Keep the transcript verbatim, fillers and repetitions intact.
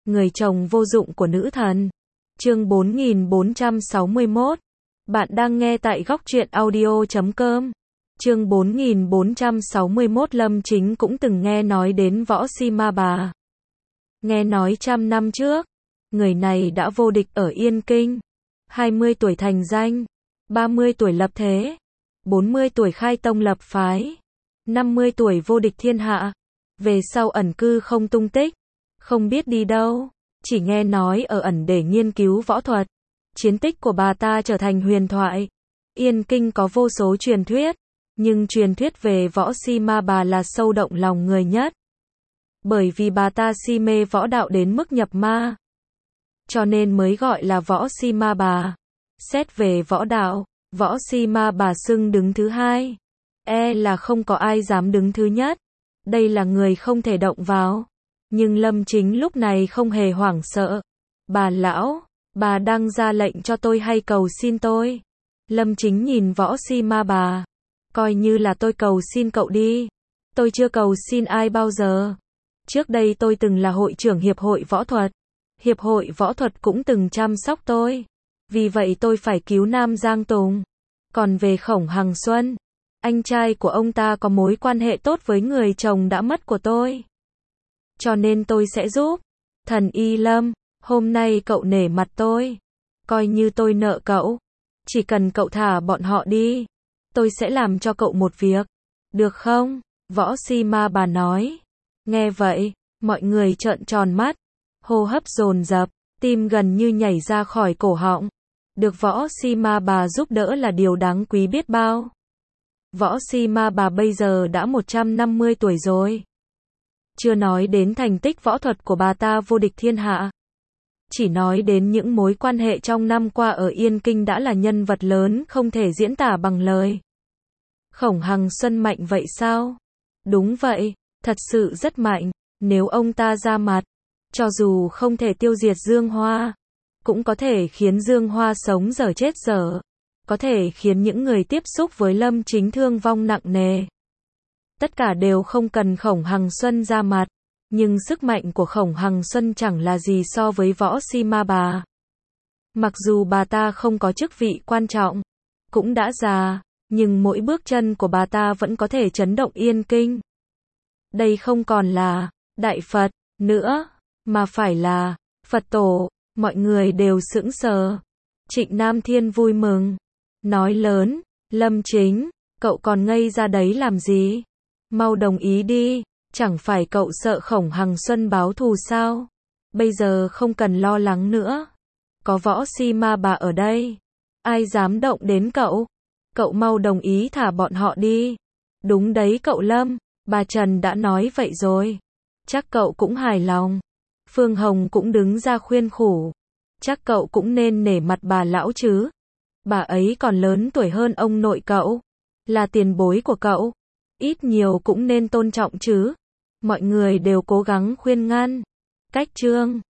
Người chồng vô dụng của nữ thần. Chương bốn nghìn bốn trăm sáu mươi mốt. Bạn đang nghe tại góc truyện audio chấm com. Chương bốn nghìn bốn trăm sáu mươi mốt. Lâm Chính cũng từng nghe nói đến Võ Si Ma Bà. Nghe nói trăm năm trước, người này đã vô địch ở Yên Kinh. hai mươi tuổi thành danh, ba mươi tuổi lập thế, bốn mươi tuổi khai tông lập phái, năm mươi tuổi vô địch thiên hạ. Về sau ẩn cư không tung tích, không biết đi đâu, chỉ nghe nói ở ẩn để nghiên cứu võ thuật. Chiến tích của bà ta trở thành huyền thoại. Yên Kinh có vô số truyền thuyết, nhưng truyền thuyết về Võ Si Ma Bà là sâu động lòng người nhất. Bởi vì bà ta si mê võ đạo đến mức nhập ma, cho nên mới gọi là Võ Si Ma Bà. Xét về võ đạo, Võ Si Ma Bà xưng đứng thứ hai, e là không có ai dám đứng thứ nhất. Đây là người không thể động vào. Nhưng Lâm Chính lúc này không hề hoảng sợ. Bà lão, bà đang ra lệnh cho tôi hay cầu xin tôi? Lâm Chính nhìn Võ Si Ma Bà. Coi như là tôi cầu xin cậu đi. Tôi chưa cầu xin ai bao giờ. Trước đây tôi từng là hội trưởng hiệp hội võ thuật. Hiệp hội võ thuật cũng từng chăm sóc tôi. Vì vậy tôi phải cứu Nam Giang Tùng. Còn về Khổng Hằng Xuân, anh trai của ông ta có mối quan hệ tốt với người chồng đã mất của tôi. Cho nên tôi sẽ giúp. Thần Y Lâm, hôm nay cậu nể mặt tôi. Coi như tôi nợ cậu. Chỉ cần cậu thả bọn họ đi, tôi sẽ làm cho cậu một việc. Được không? Võ Si Ma Bà nói. Nghe vậy, mọi người trợn tròn mắt. Hô hấp dồn dập, tim gần như nhảy ra khỏi cổ họng. Được Võ Si Ma Bà giúp đỡ là điều đáng quý biết bao. Võ Si Ma Bà bây giờ đã một trăm năm mươi tuổi rồi. Chưa nói đến thành tích võ thuật của bà ta vô địch thiên hạ. Chỉ nói đến những mối quan hệ trong năm qua ở Yên Kinh đã là nhân vật lớn không thể diễn tả bằng lời. Khổng Hằng Xuân mạnh vậy sao? Đúng vậy, thật sự rất mạnh. Nếu ông ta ra mặt, cho dù không thể tiêu diệt Dương Hoa, cũng có thể khiến Dương Hoa sống dở chết dở. Có thể khiến những người tiếp xúc với Lâm Chính thương vong nặng nề. Tất cả đều không cần Khổng Hằng Xuân ra mặt. Nhưng sức mạnh của Khổng Hằng Xuân chẳng là gì so với Võ Si Ma Bà. Mặc dù bà ta không có chức vị quan trọng, cũng đã già, nhưng mỗi bước chân của bà ta vẫn có thể chấn động Yên Kinh. Đây không còn là Đại Phật nữa, mà phải là Phật Tổ. Mọi người đều sững sờ. Trịnh Nam Thiên vui mừng, nói lớn, Lâm Chính, cậu còn ngây ra đấy làm gì? Mau đồng ý đi, chẳng phải cậu sợ Khổng Hằng Xuân báo thù sao? Bây giờ không cần lo lắng nữa. Có Võ Si Ma Bà ở đây, ai dám động đến cậu? Cậu mau đồng ý thả bọn họ đi. Đúng đấy cậu Lâm, bà Trần đã nói vậy rồi. Chắc cậu cũng hài lòng. Phương Hồng cũng đứng ra khuyên khủ. Chắc cậu cũng nên nể mặt bà lão chứ. Bà ấy còn lớn tuổi hơn ông nội cậu, là tiền bối của cậu, ít nhiều cũng nên tôn trọng chứ. Mọi người đều cố gắng khuyên ngăn. Cách chương